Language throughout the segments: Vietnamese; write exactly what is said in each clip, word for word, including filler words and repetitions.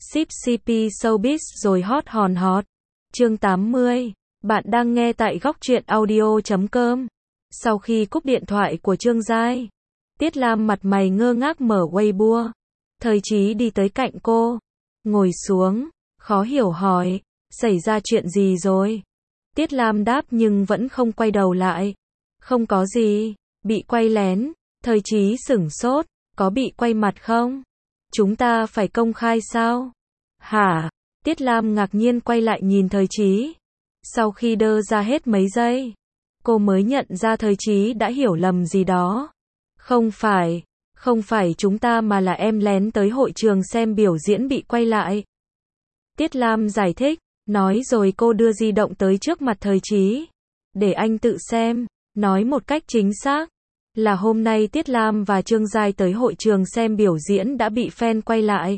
Ship xê pê Showbiz rồi hot hòn hot. Chương tám mươi. Bạn đang nghe tại góc truyện audio chấm com. Sau khi cúp điện thoại của Trương Giai, Tiết Lam mặt mày ngơ ngác mở Weibo. Thời Chí đi tới cạnh cô, ngồi xuống, khó hiểu hỏi, xảy ra chuyện gì rồi? Tiết Lam đáp nhưng vẫn không quay đầu lại. Không có gì, bị quay lén. Thời Chí sửng sốt, có bị quay mặt không? Chúng ta phải công khai sao? Hả? Tiết Lam ngạc nhiên quay lại nhìn Thời Chí. Sau khi đơ ra hết mấy giây, cô mới nhận ra Thời Chí đã hiểu lầm gì đó. Không phải, không phải chúng ta mà là em lén tới hội trường xem biểu diễn bị quay lại. Tiết Lam giải thích, nói rồi cô đưa di động tới trước mặt Thời Chí. Để anh tự xem, nói một cách chính xác. Là hôm nay Tiết Lam và Trương Giai tới hội trường xem biểu diễn đã bị fan quay lại.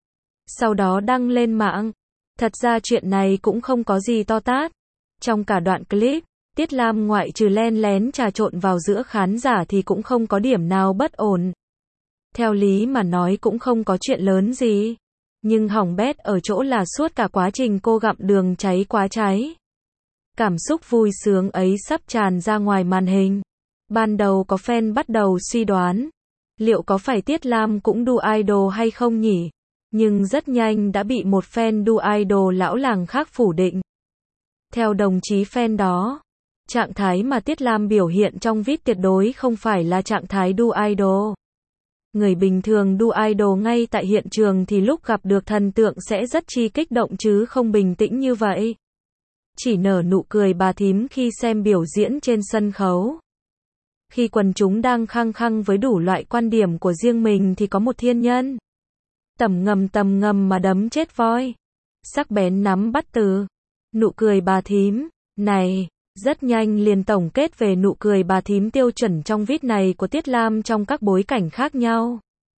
Sau đó đăng lên mạng. Thật ra chuyện này cũng không có gì to tát. Trong cả đoạn clip, Tiết Lam ngoại trừ len lén trà trộn vào giữa khán giả thì cũng không có điểm nào bất ổn. Theo lý mà nói cũng không có chuyện lớn gì. Nhưng hỏng bét ở chỗ là suốt cả quá trình cô gặm đường cháy quá cháy. Cảm xúc vui sướng ấy sắp tràn ra ngoài màn hình. Ban đầu có fan bắt đầu suy đoán, liệu có phải Tiết Lam cũng đu idol hay không nhỉ? Nhưng rất nhanh đã bị một fan đu idol lão làng khác phủ định. Theo đồng chí fan đó, trạng thái mà Tiết Lam biểu hiện trong vê i pê tuyệt đối không phải là trạng thái đu idol. Người bình thường đu idol ngay tại hiện trường thì lúc gặp được thần tượng sẽ rất chi kích động chứ không bình tĩnh như vậy. Chỉ nở nụ cười bà thím khi xem biểu diễn trên sân khấu. Khi quần chúng đang khăng khăng với đủ loại quan điểm của riêng mình thì có một thiên nhân tầm ngầm tầm ngầm mà đấm chết voi. Sắc bén nắm bắt từ nụ cười bà thím này, rất nhanh liền tổng kết về nụ cười bà thím tiêu chuẩn trong vít này của Tiết Lam trong các bối cảnh khác nhau.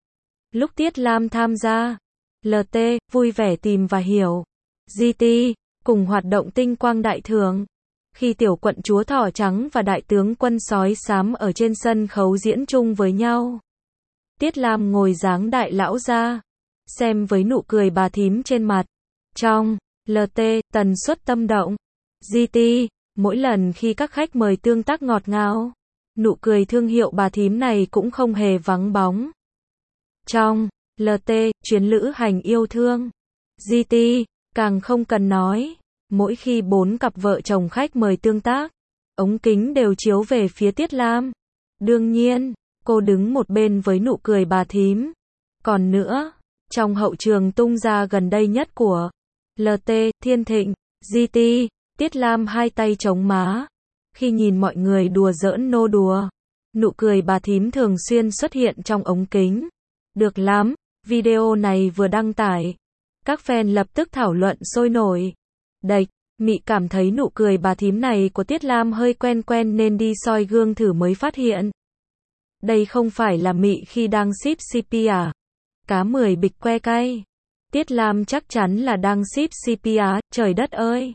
Lúc Tiết Lam tham gia lờ tê, vui vẻ tìm và hiểu, giê tê, cùng hoạt động tinh quang đại thưởng. Khi tiểu quận chúa thỏ trắng và đại tướng quân sói xám ở trên sân khấu diễn chung với nhau. Tiết Lam ngồi dáng đại lão ra, xem với nụ cười bà thím trên mặt. Trong lờ tê, tần suất tâm động. giê tê, mỗi lần khi các khách mời tương tác ngọt ngào, nụ cười thương hiệu bà thím này cũng không hề vắng bóng. Trong lờ tê, chuyến lữ hành yêu thương. giê tê, càng không cần nói. Mỗi khi bốn cặp vợ chồng khách mời tương tác, ống kính đều chiếu về phía Tiết Lam. Đương nhiên, cô đứng một bên với nụ cười bà thím. Còn nữa, trong hậu trường tung ra gần đây nhất của lờ tê, Thiên Thịnh, giê tê, Tiết Lam hai tay chống má. Khi nhìn mọi người đùa giỡn nô đùa, nụ cười bà thím thường xuyên xuất hiện trong ống kính. Được lắm, video này vừa đăng tải. Các fan lập tức thảo luận sôi nổi. Đạch, Mị cảm thấy nụ cười bà thím này của Tiết Lam hơi quen quen nên đi soi gương thử mới phát hiện. Đây không phải là Mị khi đang ship xê pê à? Cá mười bịch que cay. Tiết Lam chắc chắn là đang ship xê pê á, trời đất ơi.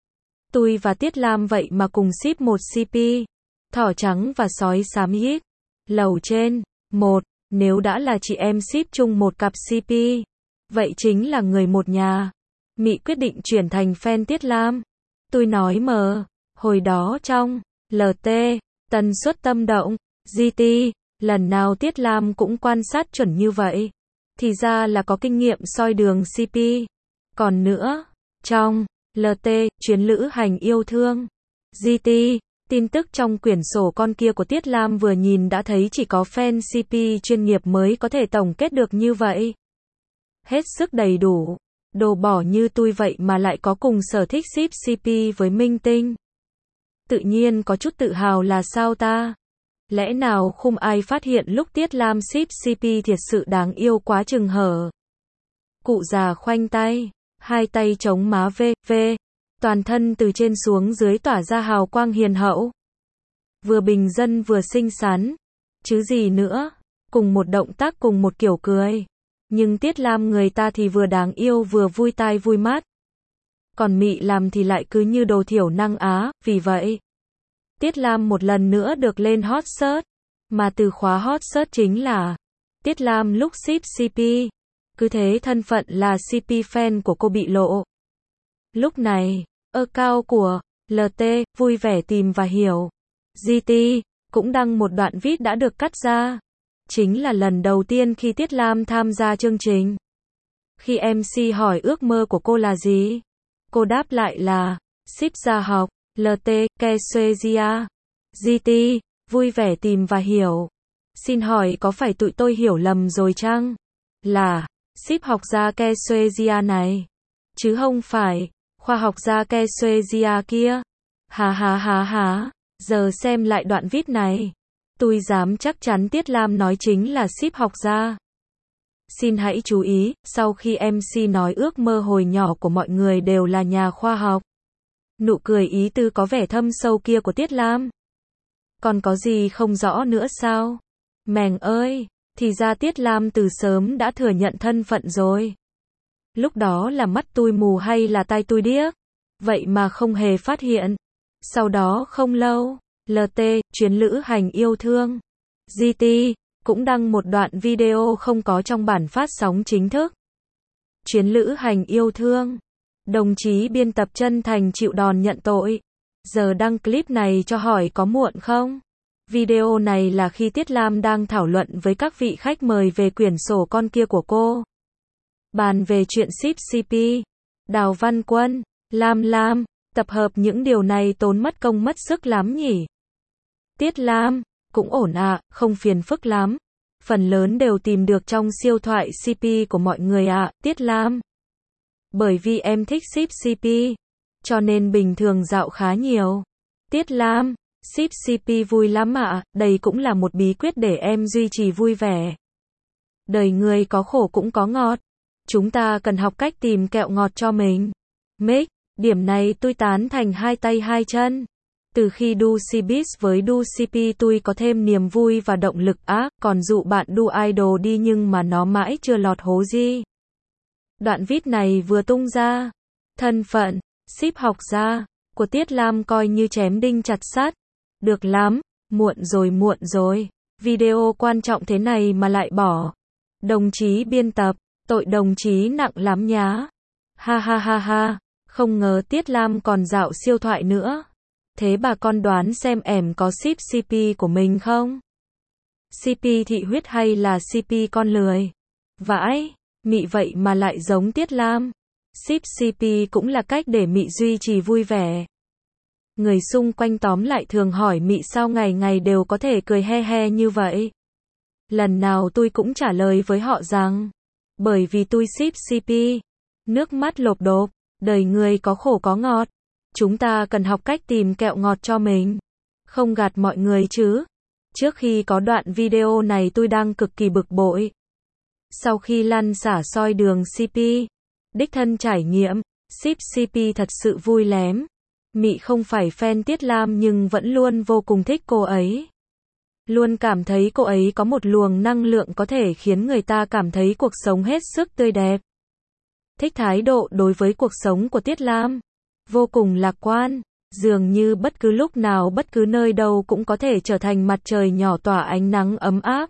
Tôi và Tiết Lam vậy mà cùng ship một xê pê. Thỏ trắng và sói xám hít. Lầu trên. Một, nếu đã là chị em ship chung một cặp xê pê, vậy chính là người một nhà. Mị quyết định chuyển thành fan Tiết Lam. Tôi nói mờ, hồi đó trong lờ tê, tần suất tâm động, giê tê, lần nào Tiết Lam cũng quan sát chuẩn như vậy. Thì ra là có kinh nghiệm soi đường xê pê. Còn nữa, trong lờ tê, chuyến lữ hành yêu thương, giê tê, tin tức trong quyển sổ con kia của Tiết Lam vừa nhìn đã thấy chỉ có fan xê pê chuyên nghiệp mới có thể tổng kết được như vậy. Hết sức đầy đủ. Đồ bỏ như tôi vậy mà lại có cùng sở thích ship xê pê với minh tinh. Tự nhiên có chút tự hào là sao ta? Lẽ nào không ai phát hiện lúc Tiết Lam ship xê pê thiệt sự đáng yêu quá chừng hở. Cụ già khoanh tay, hai tay chống má vê, vê, toàn thân từ trên xuống dưới tỏa ra hào quang hiền hậu. Vừa bình dân vừa xinh xắn, chứ gì nữa, cùng một động tác cùng một kiểu cười. Nhưng Tiết Lam người ta thì vừa đáng yêu vừa vui tai vui mắt. Còn Mị làm thì lại cứ như đồ thiểu năng á, vì vậy Tiết Lam một lần nữa được lên hot search. Mà từ khóa hot search chính là Tiết Lam lúc ship xê pê. Cứ thế thân phận là xê pê fan của cô bị lộ. Lúc này, account của lờ tê, vui vẻ tìm và hiểu, giê tê, cũng đăng một đoạn viết đã được cắt ra. Chính là lần đầu tiên khi Tiết Lam tham gia chương trình. Khi em xê hỏi ước mơ của cô là gì, cô đáp lại là ship gia học, lờ tê, Kesuezia, giê tê, vui vẻ tìm và hiểu. Xin hỏi có phải tụi tôi hiểu lầm rồi chăng? Là ship học gia Kesuezia này, chứ không phải khoa học gia Kesuezia kia. Hà hà hà hà, giờ xem lại đoạn viết này, tôi dám chắc chắn Tiết Lam nói chính là ship học gia. Xin hãy chú ý, sau khi em xê nói ước mơ hồi nhỏ của mọi người đều là nhà khoa học, nụ cười ý tứ có vẻ thâm sâu kia của Tiết Lam. Còn có gì không rõ nữa sao? Mèng ơi, thì ra Tiết Lam từ sớm đã thừa nhận thân phận rồi. Lúc đó là mắt tôi mù hay là tai tôi điếc? Vậy mà không hề phát hiện. Sau đó không lâu, lờ tê, chuyến lữ hành yêu thương, giê tê, cũng đăng một đoạn video không có trong bản phát sóng chính thức. Chuyến lữ hành yêu thương. Đồng chí biên tập chân thành chịu đòn nhận tội. Giờ đăng clip này cho hỏi có muộn không? Video này là khi Tiết Lam đang thảo luận với các vị khách mời về quyển sổ con kia của cô. Bàn về chuyện ship xê pê. Đào Văn Quân, Lam Lam, tập hợp những điều này tốn mất công mất sức lắm nhỉ? Tiết Lam, cũng ổn ạ, à, không phiền phức lắm. Phần lớn đều tìm được trong siêu thoại xê pê của mọi người ạ, à, Tiết Lam. Bởi vì em thích ship xê pê, cho nên bình thường dạo khá nhiều. Tiết Lam, ship xê pê vui lắm ạ, à, đây cũng là một bí quyết để em duy trì vui vẻ. Đời người có khổ cũng có ngọt. Chúng ta cần học cách tìm kẹo ngọt cho mình. Mic, điểm này tôi tán thành hai tay hai chân. Từ khi đu Cbiz với đu xê pê tôi có thêm niềm vui và động lực á, còn dụ bạn đu idol đi nhưng mà nó mãi chưa lọt hố gì. Đoạn viết này vừa tung ra, thân phận, ship học gia, của Tiết Lam coi như chém đinh chặt sắt. Được lắm, muộn rồi muộn rồi, video quan trọng thế này mà lại bỏ. Đồng chí biên tập, tội đồng chí nặng lắm nhá. Ha ha ha ha, không ngờ Tiết Lam còn dạo siêu thoại nữa. Thế bà con đoán xem em có ship xê pê của mình không? xê pê thị huyết hay là xê pê con lười? Vãi, mị vậy mà lại giống Tiết Lam. Ship xê pê cũng là cách để mị duy trì vui vẻ. Người xung quanh tóm lại thường hỏi mị sao ngày ngày đều có thể cười he he như vậy. Lần nào tôi cũng trả lời với họ rằng, bởi vì tôi ship xê pê. Nước mắt lộp đốp, đời người có khổ có ngọt. Chúng ta cần học cách tìm kẹo ngọt cho mình. Không gạt mọi người chứ. Trước khi có đoạn video này tôi đang cực kỳ bực bội. Sau khi lăn xả soi đường xê pê, đích thân trải nghiệm, ship xê pê thật sự vui lém. Mị không phải fan Tiết Lam nhưng vẫn luôn vô cùng thích cô ấy. Luôn cảm thấy cô ấy có một luồng năng lượng có thể khiến người ta cảm thấy cuộc sống hết sức tươi đẹp. Thích thái độ đối với cuộc sống của Tiết Lam. Vô cùng lạc quan, dường như bất cứ lúc nào bất cứ nơi đâu cũng có thể trở thành mặt trời nhỏ tỏa ánh nắng ấm áp.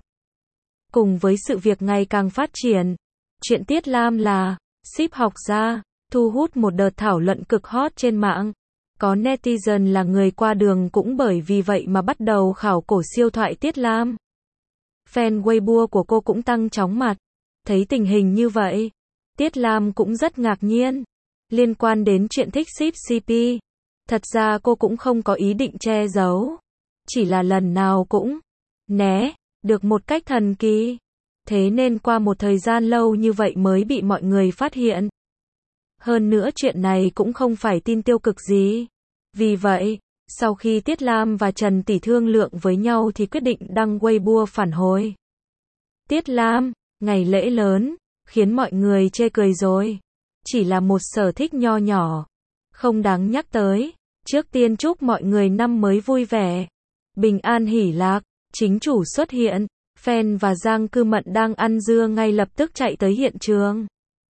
Cùng với sự việc ngày càng phát triển, chuyện Tiết Lam là ship học gia, thu hút một đợt thảo luận cực hot trên mạng. Có netizen là người qua đường cũng bởi vì vậy mà bắt đầu khảo cổ siêu thoại Tiết Lam. Fan Weibo của cô cũng tăng chóng mặt. Thấy tình hình như vậy, Tiết Lam cũng rất ngạc nhiên. Liên quan đến chuyện thích ship xê pê, thật ra cô cũng không có ý định che giấu. Chỉ là lần nào cũng né được một cách thần kỳ. Thế nên qua một thời gian lâu như vậy mới bị mọi người phát hiện. Hơn nữa chuyện này cũng không phải tin tiêu cực gì. Vì vậy, sau khi Tiết Lam và Trần Tỷ thương lượng với nhau thì quyết định đăng Weibo phản hồi. Tiết Lam, ngày lễ lớn, khiến mọi người chê cười rồi. Chỉ là một sở thích nho nhỏ, không đáng nhắc tới. Trước tiên chúc mọi người năm mới vui vẻ, bình an hỷ lạc. Chính chủ xuất hiện, Fan và Giang Cư Mận đang ăn dưa ngay lập tức chạy tới hiện trường.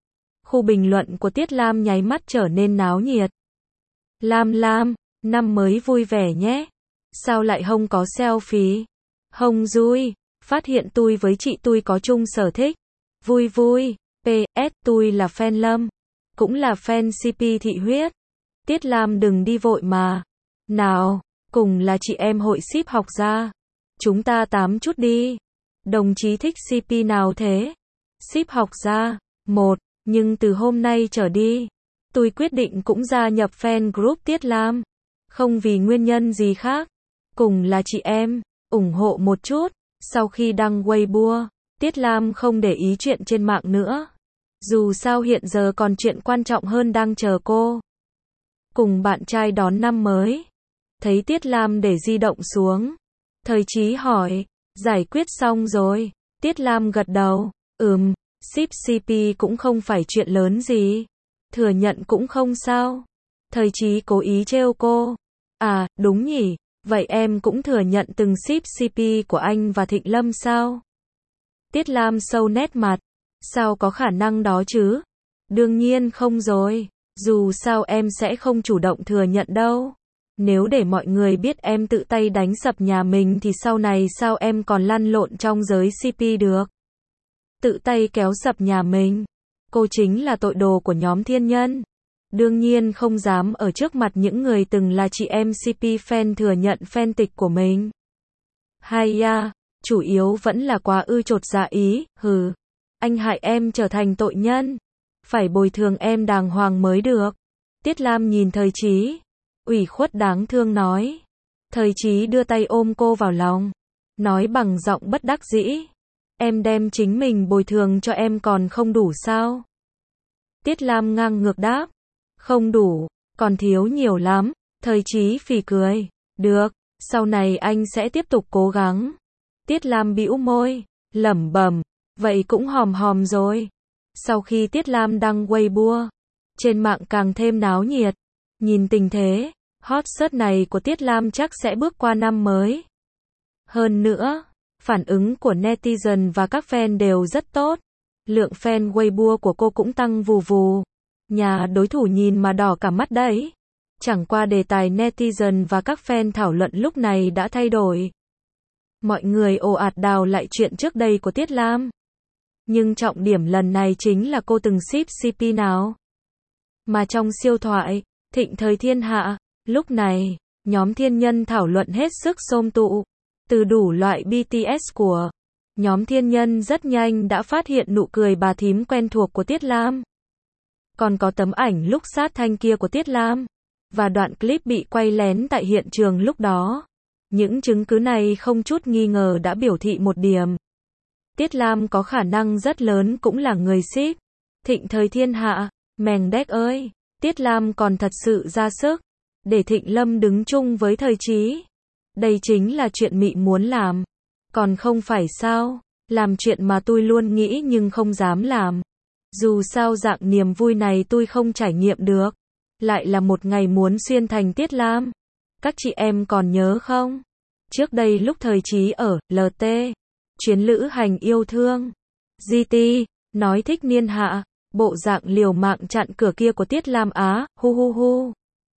Khu bình luận của Tiết Lam nháy mắt trở nên náo nhiệt. Lam Lam, năm mới vui vẻ nhé. Sao lại không có selfie? Hồng Dui, phát hiện tôi với chị tôi có chung sở thích. Vui vui. pê ét tôi là fan Lâm, cũng là fan xê pê Thị Huyết. Tiết Lam đừng đi vội mà. Nào, cùng là chị em hội ship học ra. Chúng ta tám chút đi. Đồng chí thích xê pê nào thế? Ship học ra. Một, nhưng từ hôm nay trở đi, tôi quyết định cũng gia nhập fan group Tiết Lam. Không vì nguyên nhân gì khác. Cùng là chị em, ủng hộ một chút. Sau khi đăng Weibo, Tiết Lam không để ý chuyện trên mạng nữa. Dù sao hiện giờ còn chuyện quan trọng hơn đang chờ cô. Cùng bạn trai đón năm mới. Thấy Tiết Lam để di động xuống. Thời Chí hỏi, giải quyết xong rồi. Tiết Lam gật đầu, ừm, ship xê pê cũng không phải chuyện lớn gì. Thừa nhận cũng không sao. Thời Chí cố ý trêu cô. À, đúng nhỉ, vậy em cũng thừa nhận từng ship xê pê của anh và Thịnh Lâm sao? Tiết Lam sâu nét mặt. Sao có khả năng đó chứ? Đương nhiên không rồi. Dù sao em sẽ không chủ động thừa nhận đâu. Nếu để mọi người biết em tự tay đánh sập nhà mình thì sau này sao em còn lăn lộn trong giới xê pê được? Tự tay kéo sập nhà mình. Cô chính là tội đồ của nhóm thiên nhân. Đương nhiên không dám ở trước mặt những người từng là chị em xê pê fan thừa nhận fan tịch của mình. Hay ya, chủ yếu vẫn là quá ư chột dạ ý, hừ. Anh hại em trở thành tội nhân. Phải bồi thường em đàng hoàng mới được. Tiết Lam nhìn Thời Chí. Ủy khuất đáng thương nói. Thời Chí đưa tay ôm cô vào lòng. Nói bằng giọng bất đắc dĩ. Em đem chính mình bồi thường cho em còn không đủ sao? Tiết Lam ngang ngược đáp. Không đủ, còn thiếu nhiều lắm. Thời Chí phì cười. Được, sau này anh sẽ tiếp tục cố gắng. Tiết Lam bĩu môi, lẩm bẩm. Vậy cũng hòm hòm rồi. Sau khi Tiết Lam đăng Weibo, trên mạng càng thêm náo nhiệt. Nhìn tình thế, hot search này của Tiết Lam chắc sẽ bước qua năm mới. Hơn nữa, phản ứng của netizen và các fan đều rất tốt. Lượng fan Weibo của cô cũng tăng vù vù. Nhà đối thủ nhìn mà đỏ cả mắt đấy. Chẳng qua đề tài netizen và các fan thảo luận lúc này đã thay đổi. Mọi người ồ ạt đào lại chuyện trước đây của Tiết Lam. Nhưng trọng điểm lần này chính là cô từng ship xê pê nào. Mà trong siêu thoại, Thịnh Thời Thiên Hạ, lúc này, nhóm thiên nhân thảo luận hết sức xôm tụ. Từ đủ loại bê tê ét của nhóm thiên nhân rất nhanh đã phát hiện nụ cười bà thím quen thuộc của Tiết Lam. Còn có tấm ảnh lúc sát thanh kia của Tiết Lam. Và đoạn clip bị quay lén tại hiện trường lúc đó. Những chứng cứ này không chút nghi ngờ đã biểu thị một điểm. Tiết Lam có khả năng rất lớn cũng là người ship. Thịnh Thời Thiên Hạ, mèng đét ơi, Tiết Lam còn thật sự ra sức. Để Thịnh Lâm đứng chung với Thời Chí. Đây chính là chuyện mị muốn làm. Còn không phải sao, làm chuyện mà tôi luôn nghĩ nhưng không dám làm. Dù sao dạng niềm vui này tôi không trải nghiệm được. Lại là một ngày muốn xuyên thành Tiết Lam. Các chị em còn nhớ không? Trước đây lúc Thời Chí ở lờ tê, chuyến lữ hành yêu thương, giê tê, nói thích niên hạ, bộ dạng liều mạng chặn cửa kia của Tiết Lam á, hu hu hu.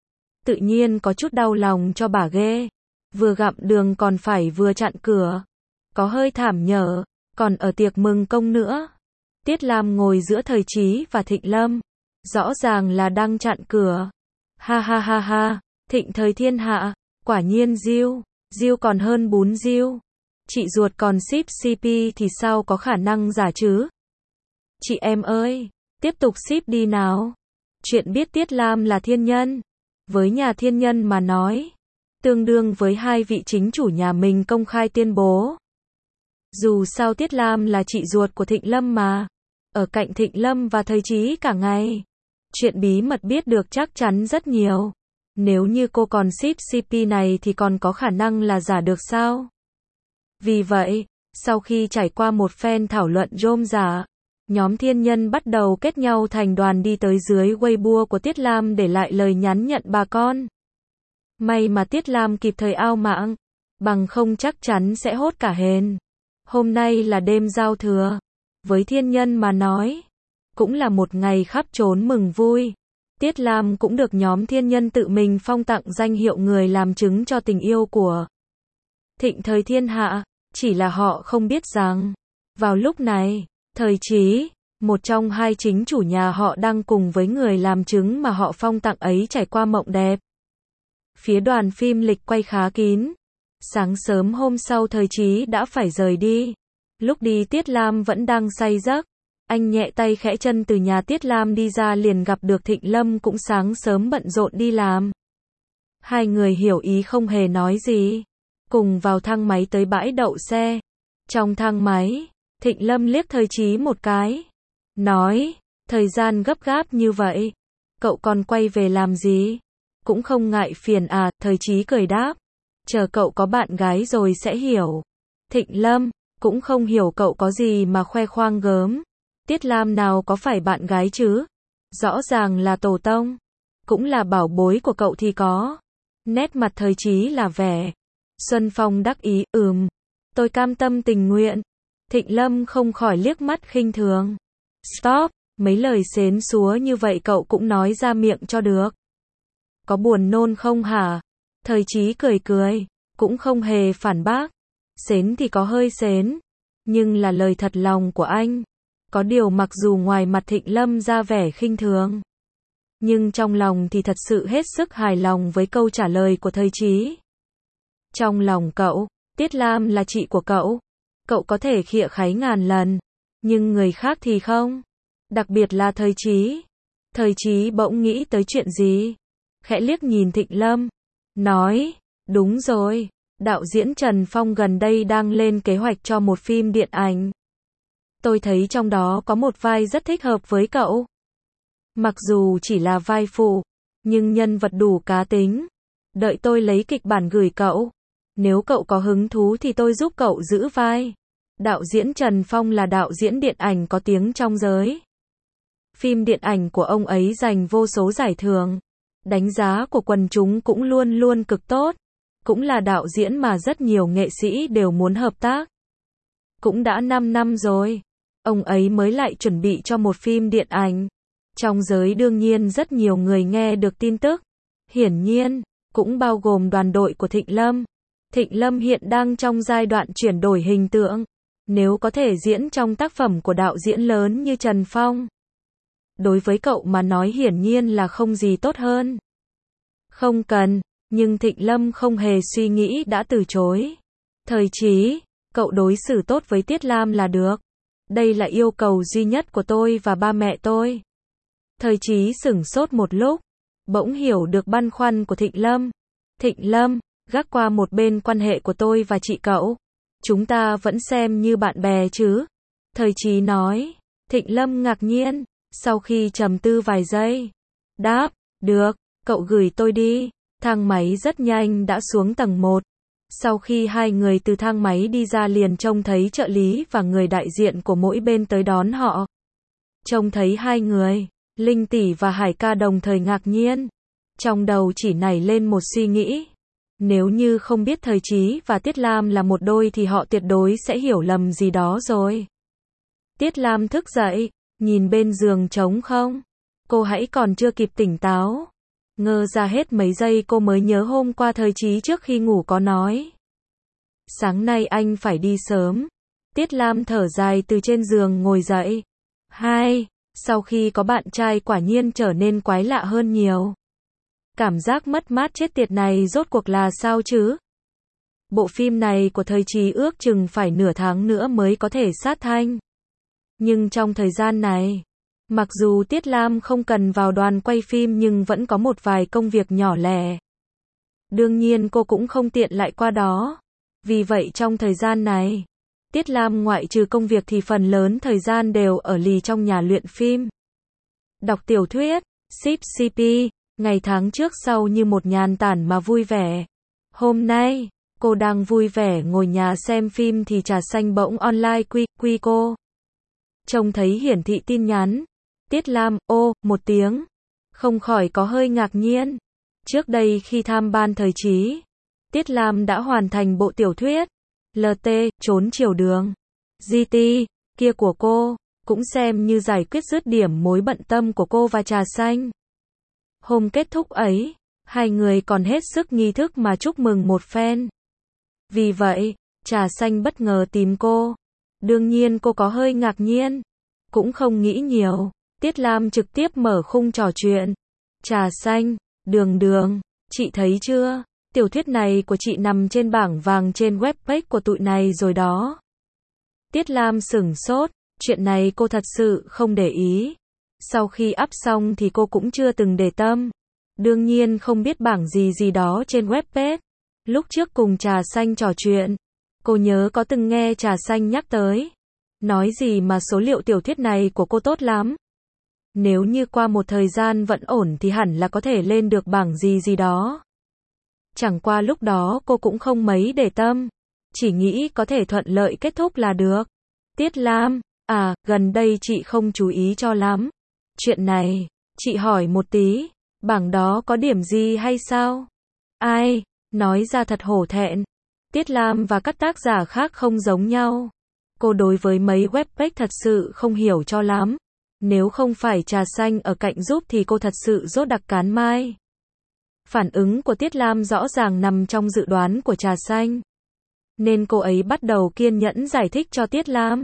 Tự nhiên có chút đau lòng cho bà ghê. Vừa gặm đường còn phải vừa chặn cửa. Có hơi thảm nhở, còn ở tiệc mừng công nữa. Tiết Lam ngồi giữa Thời Chí và Thịnh Lâm. Rõ ràng là đang chặn cửa. Ha ha ha ha, Thịnh Thời Thiên Hạ, quả nhiên diêu, diêu còn hơn bún diêu. Chị ruột còn ship xê pê thì sao có khả năng giả chứ? Chị em ơi, tiếp tục ship đi nào. Chuyện biết Tiết Lam là thiên nhân. Với nhà thiên nhân mà nói, tương đương với hai vị chính chủ nhà mình công khai tuyên bố. Dù sao Tiết Lam là chị ruột của Thịnh Lâm mà. Ở cạnh Thịnh Lâm và Thời Chí cả ngày. Chuyện bí mật biết được chắc chắn rất nhiều. Nếu như cô còn ship xê pê này thì còn có khả năng là giả được sao? Vì vậy, sau khi trải qua một phen thảo luận rôm rả, nhóm thiên nhân bắt đầu kết nhau thành đoàn đi tới dưới Weibo của Tiết Lam để lại lời nhắn nhận bà con. May mà Tiết Lam kịp thời ao mạng, bằng không chắc chắn sẽ hốt cả hền. Hôm nay là đêm giao thừa. Với thiên nhân mà nói, cũng là một ngày khắp trốn mừng vui. Tiết Lam cũng được nhóm thiên nhân tự mình phong tặng danh hiệu người làm chứng cho tình yêu của Thịnh Thời Thiên Hạ. Chỉ là họ không biết rằng, vào lúc này, Thời Chí Một trong hai chính chủ nhà họ đang cùng với người làm chứng mà họ phong tặng ấy trải qua mộng đẹp. Phía đoàn phim lịch quay khá kín. Sáng sớm hôm sau Thời Chí đã phải rời đi. Lúc đi Tiết Lam vẫn đang say giấc. Anh nhẹ tay khẽ chân từ nhà Tiết Lam đi ra liền gặp được Thịnh Lâm cũng sáng sớm bận rộn đi làm. Hai người hiểu ý không hề nói gì. Cùng vào thang máy tới bãi đậu xe. Trong thang máy, Thịnh Lâm liếc Thời Chí một cái. Nói, thời gian gấp gáp như vậy. Cậu còn quay về làm gì? Cũng không ngại phiền à, Thời Chí cười đáp. Chờ cậu có bạn gái rồi sẽ hiểu. Thịnh Lâm, cũng không hiểu cậu có gì mà khoe khoang gớm. Tiết Lam nào có phải bạn gái chứ? Rõ ràng là tổ tông. Cũng là bảo bối của cậu thì có. Nét mặt Thời Chí là vẻ. Xuân Phong đắc ý, ừm. Tôi cam tâm tình nguyện. Thịnh Lâm không khỏi liếc mắt khinh thường. Stop, mấy lời xến xúa như vậy cậu cũng nói ra miệng cho được. Có buồn nôn không hả? Thời Chí cười cười, cũng không hề phản bác. Xến thì có hơi xến, nhưng là lời thật lòng của anh. Có điều mặc dù ngoài mặt Thịnh Lâm ra vẻ khinh thường, nhưng trong lòng thì thật sự hết sức hài lòng với câu trả lời của Thời Chí. Trong lòng cậu, Tiết Lam là chị của cậu. Cậu có thể khịa kháy ngàn lần, nhưng người khác thì không. Đặc biệt là Thời Chí. Thời Chí bỗng nghĩ tới chuyện gì. Khẽ liếc nhìn Thịnh Lâm. Nói, đúng rồi, đạo diễn Trần Phong gần đây đang lên kế hoạch cho một phim điện ảnh. Tôi thấy trong đó có một vai rất thích hợp với cậu. Mặc dù chỉ là vai phụ, nhưng nhân vật đủ cá tính. Đợi tôi lấy kịch bản gửi cậu. Nếu cậu có hứng thú thì tôi giúp cậu giữ vai. Đạo diễn Trần Phong là đạo diễn điện ảnh có tiếng trong giới. Phim điện ảnh của ông ấy giành vô số giải thưởng. Đánh giá của quần chúng cũng luôn luôn cực tốt. Cũng là đạo diễn mà rất nhiều nghệ sĩ đều muốn hợp tác. Cũng đã năm năm rồi. Ông ấy mới lại chuẩn bị cho một phim điện ảnh. Trong giới đương nhiên rất nhiều người nghe được tin tức. Hiển nhiên, cũng bao gồm đoàn đội của Thịnh Lâm. Thịnh Lâm hiện đang trong giai đoạn chuyển đổi hình tượng. Nếu có thể diễn trong tác phẩm của đạo diễn lớn như Trần Phong, đối với cậu mà nói hiển nhiên là không gì tốt hơn. Không cần, nhưng Thịnh Lâm không hề suy nghĩ đã từ chối. Thời Chí, cậu đối xử tốt với Tiết Lam là được. Đây là yêu cầu duy nhất của tôi và ba mẹ tôi. Thời Chí sửng sốt một lúc, bỗng hiểu được băn khoăn của Thịnh Lâm. Thịnh Lâm, gác qua một bên quan hệ của tôi và chị cậu. Chúng ta vẫn xem như bạn bè chứ? Thời Chí nói. Thịnh Lâm ngạc nhiên, sau khi trầm tư vài giây. Đáp, được, cậu gửi tôi đi. Thang máy rất nhanh đã xuống tầng một. Sau khi hai người từ thang máy đi ra liền trông thấy trợ lý và người đại diện của mỗi bên tới đón họ. Trông thấy hai người, Linh Tỷ và Hải Ca đồng thời ngạc nhiên. Trong đầu chỉ nảy lên một suy nghĩ. Nếu như không biết Thời Chí và Tiết Lam là một đôi thì họ tuyệt đối sẽ hiểu lầm gì đó rồi. Tiết Lam thức dậy, nhìn bên giường trống không. Cô hãy còn chưa kịp tỉnh táo. Ngơ ra hết mấy giây cô mới nhớ hôm qua Thời Chí trước khi ngủ có nói. Sáng nay anh phải đi sớm. Tiết Lam thở dài từ trên giường ngồi dậy. Hai, sau khi có bạn trai quả nhiên trở nên quái lạ hơn nhiều. Cảm giác mất mát chết tiệt này rốt cuộc là sao chứ? Bộ phim này của Thời Chí ước chừng phải nửa tháng nữa mới có thể sát thanh. Nhưng trong thời gian này, mặc dù Tiết Lam không cần vào đoàn quay phim nhưng vẫn có một vài công việc nhỏ lẻ. Đương nhiên cô cũng không tiện lại qua đó. Vì vậy trong thời gian này, Tiết Lam ngoại trừ công việc thì phần lớn thời gian đều ở lì trong nhà luyện phim. Đọc tiểu thuyết, ship xê pê, ngày tháng trước sau như một nhàn tản mà vui vẻ. Hôm nay, cô đang vui vẻ ngồi nhà xem phim thì Trà Xanh bỗng online quy, quy cô. Trông thấy hiển thị tin nhắn. Tiết Lam, ô, một tiếng. Không khỏi có hơi ngạc nhiên. Trước đây khi tham ban Thời Chí, Tiết Lam đã hoàn thành bộ tiểu thuyết lờ tê, Trốn chiều đường. giê tê, kia của cô, cũng xem như giải quyết dứt điểm mối bận tâm của cô và Trà Xanh. Hôm kết thúc ấy, hai người còn hết sức nghi thức mà chúc mừng một phen. Vì vậy, Trà Xanh bất ngờ tìm cô. Đương nhiên cô có hơi ngạc nhiên. Cũng không nghĩ nhiều, Tiết Lam trực tiếp mở khung trò chuyện. Trà xanh, Đường Đường, chị thấy chưa? Tiểu thuyết này của chị nằm trên bảng vàng trên webpage của tụi này rồi đó. Tiết Lam sửng sốt, chuyện này cô thật sự không để ý. Sau khi up xong thì cô cũng chưa từng để tâm. Đương nhiên không biết bảng gì gì đó trên webpage. Lúc trước cùng Trà xanh trò chuyện, cô nhớ có từng nghe Trà xanh nhắc tới. Nói gì mà số liệu tiểu thuyết này của cô tốt lắm. Nếu như qua một thời gian vẫn ổn thì hẳn là có thể lên được bảng gì gì đó. Chẳng qua lúc đó cô cũng không mấy để tâm. Chỉ nghĩ có thể thuận lợi kết thúc là được. Tiết Lam, à, gần đây chị không chú ý cho lắm. Chuyện này, chị hỏi một tí, bảng đó có điểm gì hay sao? Ai, nói ra thật hổ thẹn. Tiết Lam và các tác giả khác không giống nhau. Cô đối với mấy webpage thật sự không hiểu cho lắm. Nếu không phải Trà xanh ở cạnh giúp thì cô thật sự rốt đặc cán mai. Phản ứng của Tiết Lam rõ ràng nằm trong dự đoán của Trà xanh. Nên cô ấy bắt đầu kiên nhẫn giải thích cho Tiết Lam.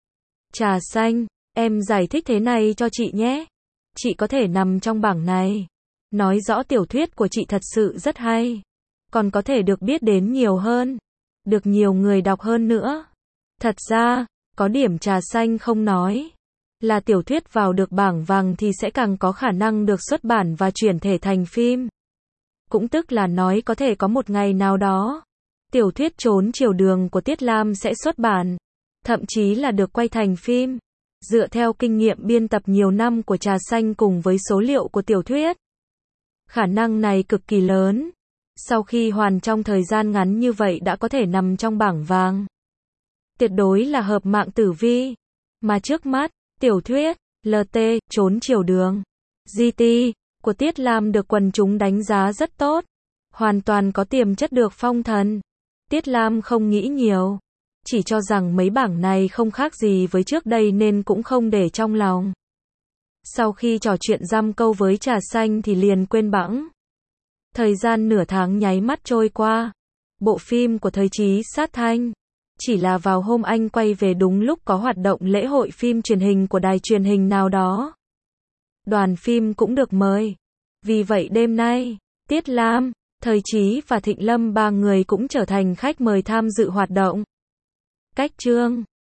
Trà xanh, em giải thích thế này cho chị nhé. Chị có thể nằm trong bảng này. Nói rõ tiểu thuyết của chị thật sự rất hay. Còn có thể được biết đến nhiều hơn. Được nhiều người đọc hơn nữa. Thật ra, có điểm Trà xanh không nói. Là tiểu thuyết vào được bảng vàng thì sẽ càng có khả năng được xuất bản và chuyển thể thành phim. Cũng tức là nói có thể có một ngày nào đó, tiểu thuyết Trốn Chiều Đường của Tiết Lam sẽ xuất bản. Thậm chí là được quay thành phim. Dựa theo kinh nghiệm biên tập nhiều năm của Trà xanh cùng với số liệu của tiểu thuyết. Khả năng này cực kỳ lớn. Sau khi hoàn trong thời gian ngắn như vậy đã có thể nằm trong bảng vàng. Tuyệt đối là hợp mạng tử vi. Mà trước mắt, tiểu thuyết, lờ tê, Trốn Chiều Đường, giê tê, của Tiết Lam được quần chúng đánh giá rất tốt. Hoàn toàn có tiềm chất được phong thần. Tiết Lam không nghĩ nhiều. Chỉ cho rằng mấy bảng này không khác gì với trước đây nên cũng không để trong lòng. Sau khi trò chuyện dăm câu với Trà xanh thì liền quên bẵng. Thời gian nửa tháng nháy mắt trôi qua. Bộ phim của Thời Chí Sát Thanh. Chỉ là vào hôm anh quay về đúng lúc có hoạt động lễ hội phim truyền hình của đài truyền hình nào đó. Đoàn phim cũng được mời. Vì vậy đêm nay, Tiết Lam, Thời Chí và Thịnh Lâm ba người cũng trở thành khách mời tham dự hoạt động. Cách chương